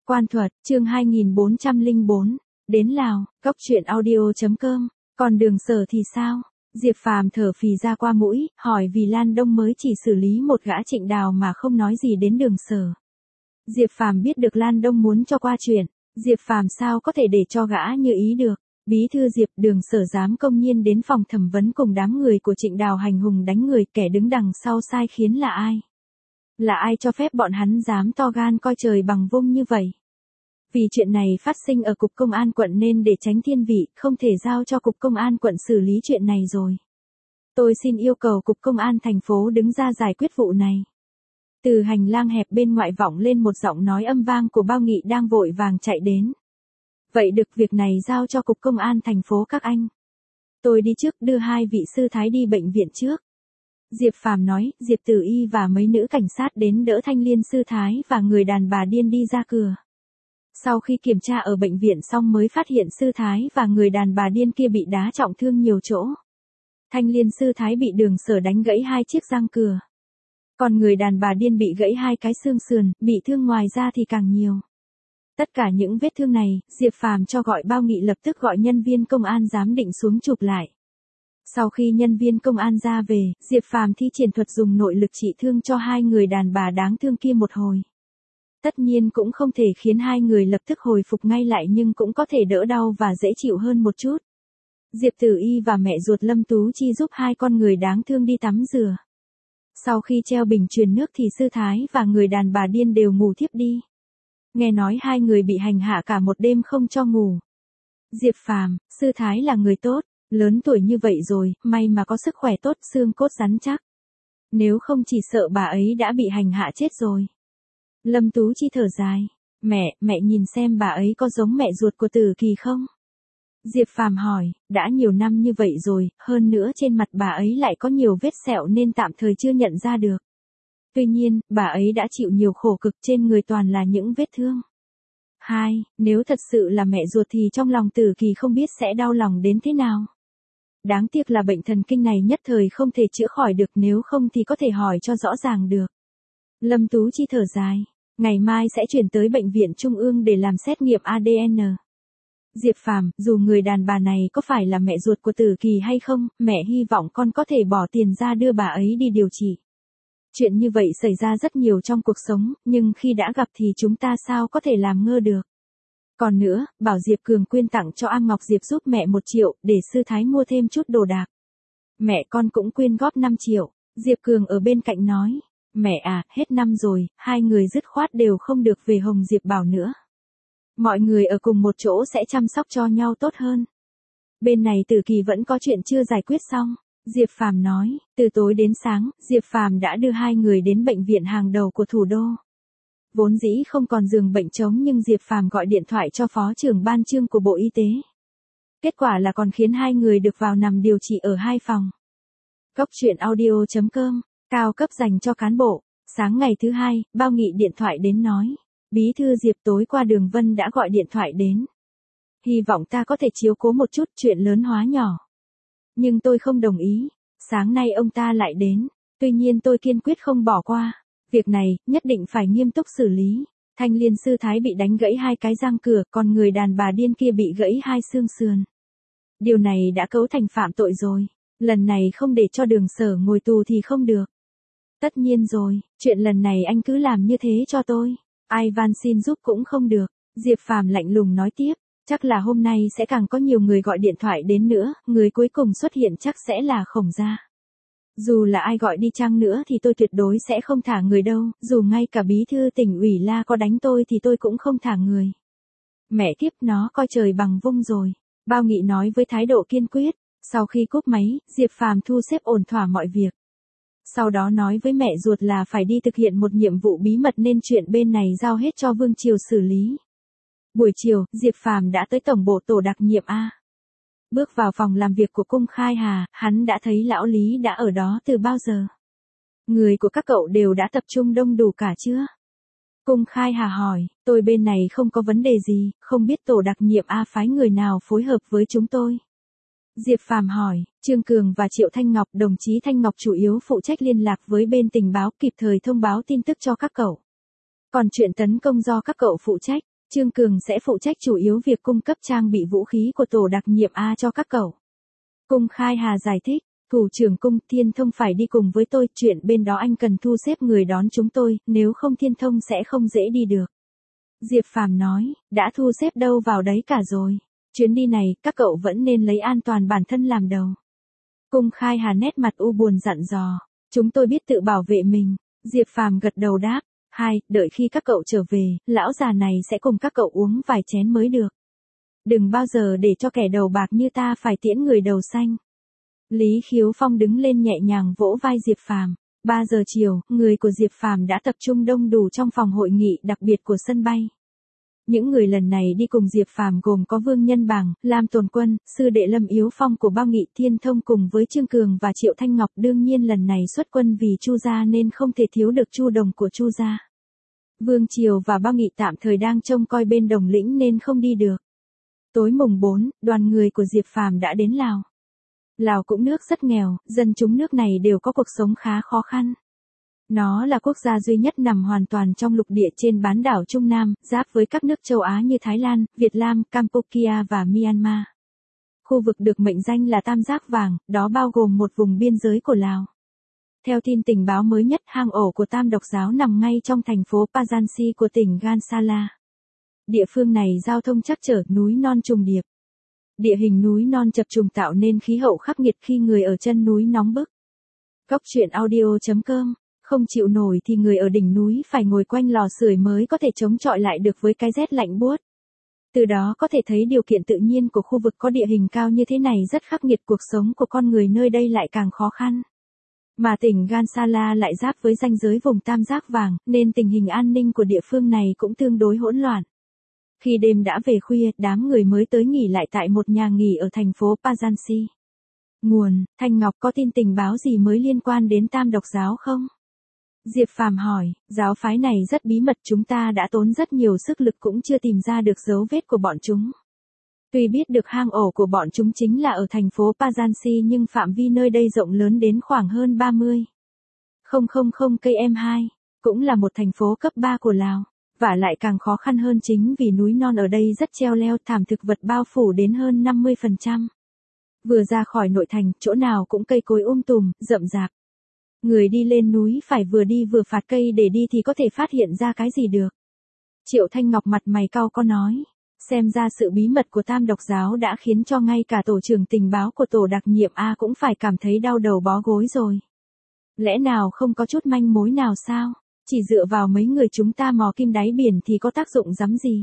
Quan Thuật, chương 2404, đến Lào, Cốc truyện audio.com, còn Đường Sở thì sao? Diệp Phàm thở phì ra qua mũi, hỏi vì Lan Đông mới chỉ xử lý một gã Trịnh Đào mà không nói gì đến Đường Sở. Diệp Phàm biết được Lan Đông muốn cho qua chuyện, Diệp Phàm sao có thể để cho gã như ý được. Bí thư Diệp, Đường Sở dám công nhiên đến phòng thẩm vấn cùng đám người của Trịnh Đào hành hùng đánh người, kẻ đứng đằng sau sai khiến là ai? Là ai cho phép bọn hắn dám to gan coi trời bằng vung như vậy? Vì chuyện này phát sinh ở Cục Công an quận nên để tránh thiên vị, không thể giao cho Cục Công an quận xử lý chuyện này rồi. Tôi xin yêu cầu Cục Công an thành phố đứng ra giải quyết vụ này. Từ hành lang hẹp bên ngoại vọng lên một giọng nói âm vang của Bao Nghị đang vội vàng chạy đến. Vậy được, việc này giao cho Cục Công an thành phố các anh. Tôi đi trước, đưa hai vị sư thái đi bệnh viện trước. Diệp Phàm nói. Diệp Tử Y và mấy nữ cảnh sát đến đỡ Thanh Liên sư thái và người đàn bà điên đi ra cửa. Sau khi kiểm tra ở bệnh viện xong mới phát hiện sư thái và người đàn bà điên kia bị đá trọng thương nhiều chỗ. Thanh Liên sư thái bị Đường Sở đánh gãy 2 chiếc răng cửa. Còn người đàn bà điên bị gãy 2 cái xương sườn, bị thương ngoài ra thì càng nhiều. Tất cả những vết thương này, Diệp Phàm cho gọi Bao Nghị lập tức gọi nhân viên công an giám định xuống chụp lại. Sau khi nhân viên công an ra về, Diệp Phàm thi triển thuật dùng nội lực trị thương cho hai người đàn bà đáng thương kia một hồi. Tất nhiên cũng không thể khiến hai người lập tức hồi phục ngay lại nhưng cũng có thể đỡ đau và dễ chịu hơn một chút. Diệp Tử Y và mẹ ruột Lâm Tú Chi giúp hai con người đáng thương đi tắm rửa. Sau khi treo bình truyền nước thì sư thái và người đàn bà điên đều ngủ thiếp đi. Nghe nói hai người bị hành hạ cả một đêm không cho ngủ. Diệp Phàm, sư thái là người tốt, lớn tuổi như vậy rồi, may mà có sức khỏe tốt, xương cốt rắn chắc. Nếu không chỉ sợ bà ấy đã bị hành hạ chết rồi. Lâm Tú Chi thở dài. Mẹ nhìn xem bà ấy có giống mẹ ruột của Tử Kỳ không? Diệp Phàm hỏi. Đã nhiều năm như vậy rồi, hơn nữa trên mặt bà ấy lại có nhiều vết sẹo nên tạm thời chưa nhận ra được. Tuy nhiên, bà ấy đã chịu nhiều khổ cực, trên người toàn là những vết thương. Nếu thật sự là mẹ ruột thì trong lòng Tử Kỳ không biết sẽ đau lòng đến thế nào. Đáng tiếc là bệnh thần kinh này nhất thời không thể chữa khỏi được, nếu không thì có thể hỏi cho rõ ràng được. Lâm Tú Chi thở dài. Ngày mai sẽ chuyển tới bệnh viện Trung ương để làm xét nghiệm ADN. Diệp Phàm, dù người đàn bà này có phải là mẹ ruột của Tử Kỳ hay không, mẹ hy vọng con có thể bỏ tiền ra đưa bà ấy đi điều trị. Chuyện như vậy xảy ra rất nhiều trong cuộc sống, nhưng khi đã gặp thì chúng ta sao có thể làm ngơ được. Còn nữa, bảo Diệp Cường quyên tặng cho Am Ngọc Diệp giúp mẹ 1 triệu, để sư thái mua thêm chút đồ đạc. Mẹ con cũng quyên góp 5 triệu, Diệp Cường ở bên cạnh nói. Mẹ à, hết năm rồi, hai người dứt khoát đều không được về Hồng Diệp Bảo nữa. Mọi người ở cùng một chỗ sẽ chăm sóc cho nhau tốt hơn. Bên này Tử Kỳ vẫn có chuyện chưa giải quyết xong. Diệp Phàm nói. Từ tối đến sáng, Diệp Phàm đã đưa hai người đến bệnh viện hàng đầu của thủ đô. Vốn dĩ không còn giường bệnh trống nhưng Diệp Phàm gọi điện thoại cho Phó trưởng Ban Chương của Bộ Y tế. Kết quả là còn khiến hai người được vào nằm điều trị ở 2 phòng. Cốc truyện audio.com, cao cấp dành cho cán bộ. Sáng ngày thứ Hai, Bao Nghị điện thoại đến nói. Bí thư Diệp, tối qua Đường Vân đã gọi điện thoại đến. Hy vọng ta có thể chiếu cố một chút, chuyện lớn hóa nhỏ. Nhưng tôi không đồng ý. Sáng nay ông ta lại đến. Tuy nhiên tôi kiên quyết không bỏ qua. Việc này, nhất định phải nghiêm túc xử lý. Thanh Liên sư thái bị đánh gãy 2 cái răng cửa, còn người đàn bà điên kia bị gãy 2 xương sườn. Điều này đã cấu thành phạm tội rồi. Lần này không để cho Đường Sở ngồi tù thì không được. Tất nhiên rồi, chuyện lần này anh cứ làm như thế cho tôi. Ai van xin giúp cũng không được. Diệp Phàm lạnh lùng nói tiếp. Chắc là hôm nay sẽ càng có nhiều người gọi điện thoại đến nữa, người cuối cùng xuất hiện chắc sẽ là Khổng Gia. Dù là ai gọi đi chăng nữa thì tôi tuyệt đối sẽ không thả người đâu, dù ngay cả bí thư tỉnh ủy La có đánh tôi thì tôi cũng không thả người. Mẹ kiếp, nó coi trời bằng vung rồi. Bao Nghị nói với thái độ kiên quyết. Sau khi cúp máy, Diệp Phàm thu xếp ổn thỏa mọi việc. Sau đó nói với mẹ ruột là phải đi thực hiện một nhiệm vụ bí mật nên chuyện bên này giao hết cho Vương Triều xử lý. Buổi chiều, Diệp Phàm đã tới tổng bộ tổ đặc nhiệm A. Bước vào phòng làm việc của Cung Khai Hà, hắn đã thấy lão Lý đã ở đó từ bao giờ. Người của các cậu đều đã tập trung đông đủ cả chưa? Cung Khai Hà hỏi. Tôi bên này không có vấn đề gì, không biết tổ đặc nhiệm A phái người nào phối hợp với chúng tôi. Diệp Phàm hỏi. Trương Cường và Triệu Thanh Ngọc, đồng chí Thanh Ngọc chủ yếu phụ trách liên lạc với bên tình báo, kịp thời thông báo tin tức cho các cậu. Còn chuyện tấn công do các cậu phụ trách. Trương Cường sẽ phụ trách chủ yếu việc cung cấp trang bị vũ khí của tổ đặc nhiệm A cho các cậu. Cung Khai Hà giải thích, thủ trưởng Cung Thiên Thông phải đi cùng với tôi, chuyện bên đó anh cần thu xếp người đón chúng tôi, nếu không Thiên Thông sẽ không dễ đi được. Diệp Phàm nói, đã thu xếp đâu vào đấy cả rồi. Chuyến đi này, các cậu vẫn nên lấy an toàn bản thân làm đầu. Cung Khai Hà nét mặt u buồn dặn dò, chúng tôi biết tự bảo vệ mình. Diệp Phàm gật đầu đáp, đợi khi các cậu trở về, lão già này sẽ cùng các cậu uống vài chén mới được. Đừng bao giờ để cho kẻ đầu bạc như ta phải tiễn người đầu xanh. Lý Khiếu Phong đứng lên nhẹ nhàng vỗ vai Diệp Phàm. 3 giờ chiều, người của Diệp Phàm đã tập trung đông đủ trong phòng hội nghị đặc biệt của sân bay. Những người lần này đi cùng Diệp Phàm gồm có Vương Nhân Bằng, Lam Tồn Quân, sư đệ Lâm Yếu Phong của Bao Nghị Thiên Thông cùng với Trương Cường và Triệu Thanh Ngọc. Đương nhiên lần này xuất quân vì Chu gia nên không thể thiếu được Chu Đồng của Chu gia. Vương Triều và Bao Nghị tạm thời đang trông coi bên Đồng Lĩnh nên không đi được. Tối mùng 4, đoàn người của Diệp Phàm đã đến Lào. Lào cũng nước rất nghèo, dân chúng nước này đều có cuộc sống khá khó khăn. Nó là quốc gia duy nhất nằm hoàn toàn trong lục địa trên bán đảo Trung Nam, giáp với các nước châu Á như Thái Lan, Việt Nam, Campuchia và Myanmar. Khu vực được mệnh danh là Tam Giác Vàng, đó bao gồm một vùng biên giới của Lào. Theo tin tình báo mới nhất, hang ổ của Tam Độc Giáo nằm ngay trong thành phố Pajansi của tỉnh Gansala. Địa phương này giao thông trắc trở, núi non trùng điệp. Địa hình núi non chập trùng tạo nên khí hậu khắc nghiệt khi người ở chân núi nóng bức. Cóc truyện audio.com, không chịu nổi thì người ở đỉnh núi phải ngồi quanh lò sưởi mới có thể chống chọi lại được với cái rét lạnh buốt. Từ đó có thể thấy điều kiện tự nhiên của khu vực có địa hình cao như thế này rất khắc nghiệt, cuộc sống của con người nơi đây lại càng khó khăn. Mà tỉnh Gansala lại giáp với ranh giới vùng Tam Giác Vàng, nên tình hình an ninh của địa phương này cũng tương đối hỗn loạn. Khi đêm đã về khuya, đám người mới tới nghỉ lại tại một nhà nghỉ ở thành phố Pajansi. Nguồn, Thanh Ngọc có tin tình báo gì mới liên quan đến Tam Độc Giáo không? Diệp Phàm hỏi, giáo phái này rất bí mật, chúng ta đã tốn rất nhiều sức lực cũng chưa tìm ra được dấu vết của bọn chúng. Tuy biết được hang ổ của bọn chúng chính là ở thành phố Pajansi nhưng phạm vi nơi đây rộng lớn đến khoảng hơn 30,000 km2, cũng là một thành phố cấp 3 của Lào. Và lại càng khó khăn hơn chính vì núi non ở đây rất treo leo, thảm thực vật bao phủ đến hơn 50%. Vừa ra khỏi nội thành, chỗ nào cũng cây cối tùm, rậm rạp. Người đi lên núi phải vừa đi vừa phạt cây để đi thì có thể phát hiện ra cái gì được. Triệu Thanh Ngọc mặt mày cau có nói, xem ra sự bí mật của Tam Độc Giáo đã khiến cho ngay cả tổ trưởng tình báo của tổ đặc nhiệm A cũng phải cảm thấy đau đầu bó gối rồi. Lẽ nào không có chút manh mối nào sao? Chỉ dựa vào mấy người chúng ta mò kim đáy biển thì có tác dụng rắm gì?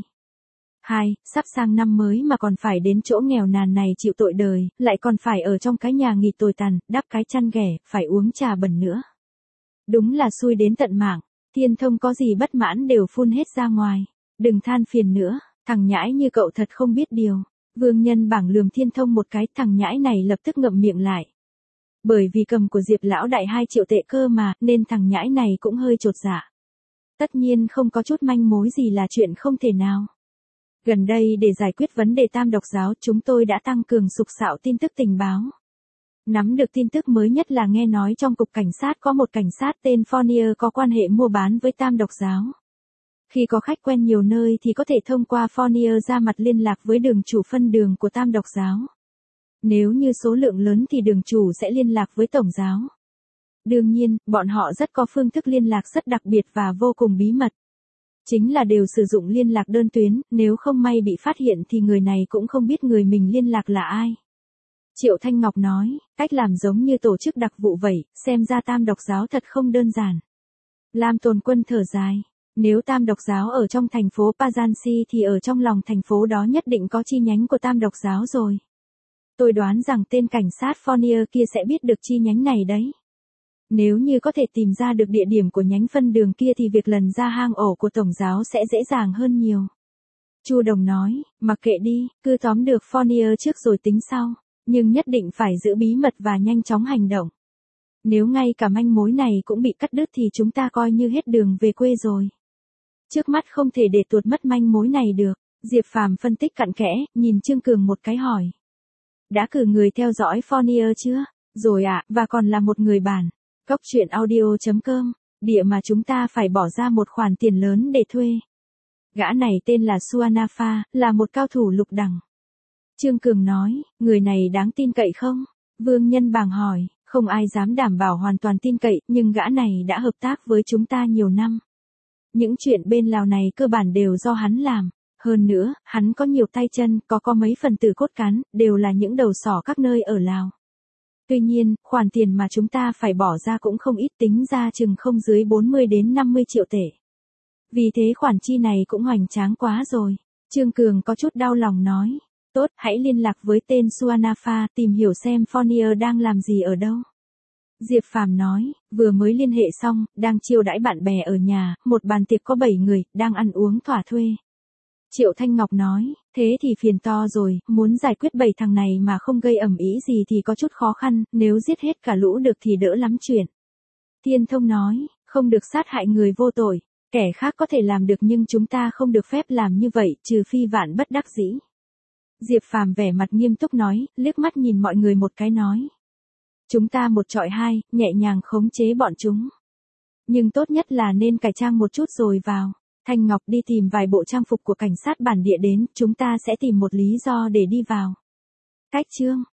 Sắp sang năm mới mà còn phải đến chỗ nghèo nàn này chịu tội đời, lại còn phải ở trong cái nhà nghỉ tồi tàn, đắp cái chăn ghẻ, phải uống trà bẩn nữa. Đúng là xui đến tận mạng, Thiên Thông có gì bất mãn đều phun hết ra ngoài. Đừng than phiền nữa, thằng nhãi như cậu thật không biết điều. Vương Nhân Bảng lườm Thiên Thông một cái, thằng nhãi này lập tức ngậm miệng lại. Bởi vì cầm của Diệp lão đại 2 triệu tệ cơ mà, nên thằng nhãi này cũng hơi chột dạ. Tất nhiên không có chút manh mối gì là chuyện không thể nào. Gần đây để giải quyết vấn đề Tam Độc Giáo, chúng tôi đã tăng cường sục sạo tin tức tình báo. Nắm được tin tức mới nhất là nghe nói trong cục cảnh sát có một cảnh sát tên Fournier có quan hệ mua bán với Tam Độc Giáo. Khi có khách quen nhiều nơi thì có thể thông qua Fournier ra mặt liên lạc với đường chủ phân đường của Tam Độc Giáo. Nếu như số lượng lớn thì đường chủ sẽ liên lạc với tổng giáo. Đương nhiên, bọn họ rất có phương thức liên lạc rất đặc biệt và vô cùng bí mật. Chính là đều sử dụng liên lạc đơn tuyến, nếu không may bị phát hiện thì người này cũng không biết người mình liên lạc là ai. Triệu Thanh Ngọc nói, cách làm giống như tổ chức đặc vụ vậy, xem ra Tam Độc Giáo thật không đơn giản. Lam Tồn Quân thở dài, nếu Tam Độc Giáo ở trong thành phố Pajansi thì ở trong lòng thành phố đó nhất định có chi nhánh của Tam Độc Giáo rồi. Tôi đoán rằng tên cảnh sát Fournier kia sẽ biết được chi nhánh này đấy. Nếu như có thể tìm ra được địa điểm của nhánh phân đường kia thì việc lần ra hang ổ của tổng giáo sẽ dễ dàng hơn nhiều. Chu Đồng nói, mặc kệ đi, cứ tóm được Fournier trước rồi tính sau, nhưng nhất định phải giữ bí mật và nhanh chóng hành động. Nếu ngay cả manh mối này cũng bị cắt đứt thì chúng ta coi như hết đường về quê rồi. Trước mắt không thể để tuột mất manh mối này được. Diệp Phàm phân tích cặn kẽ, nhìn Trương Cường một cái hỏi. Đã cử người theo dõi Fournier chưa? Rồi ạ, và còn là một người bản. Cóc truyện audio.com, địa mà chúng ta phải bỏ ra một khoản tiền lớn để thuê. Gã này tên là Suanafa, là một cao thủ lục đẳng. Trương Cường nói, người này đáng tin cậy không? Vương Nhân Bàng hỏi, không ai dám đảm bảo hoàn toàn tin cậy, nhưng gã này đã hợp tác với chúng ta nhiều năm. Những chuyện bên Lào này cơ bản đều do hắn làm. Hơn nữa, hắn có nhiều tay chân, có mấy phần tử cốt cán, đều là những đầu sỏ các nơi ở Lào. Tuy nhiên, khoản tiền mà chúng ta phải bỏ ra cũng không ít, tính ra chừng không dưới 40 đến 50 triệu tệ. Vì thế khoản chi này cũng hoành tráng quá rồi. Trương Cường có chút đau lòng nói. Tốt, hãy liên lạc với tên Suanafa, tìm hiểu xem Fournier đang làm gì ở đâu. Diệp Phàm nói, vừa mới liên hệ xong, đang chiêu đãi bạn bè ở nhà, một bàn tiệc có 7 người, đang ăn uống thỏa thuê. Triệu Thanh Ngọc nói, thế thì phiền to rồi, muốn giải quyết 7 thằng này mà không gây ầm ĩ gì thì có chút khó khăn, nếu giết hết cả lũ được thì đỡ lắm chuyện. Thiên Thông nói, không được sát hại người vô tội, kẻ khác có thể làm được nhưng chúng ta không được phép làm như vậy, trừ phi vạn bất đắc dĩ. Diệp Phàm vẻ mặt nghiêm túc nói, liếc mắt nhìn mọi người một cái nói. Chúng ta một chọi hai, nhẹ nhàng khống chế bọn chúng. Nhưng tốt nhất là nên cải trang một chút rồi vào. Thanh Ngọc đi tìm vài bộ trang phục của cảnh sát bản địa đến, chúng ta sẽ tìm một lý do để đi vào. Cách chương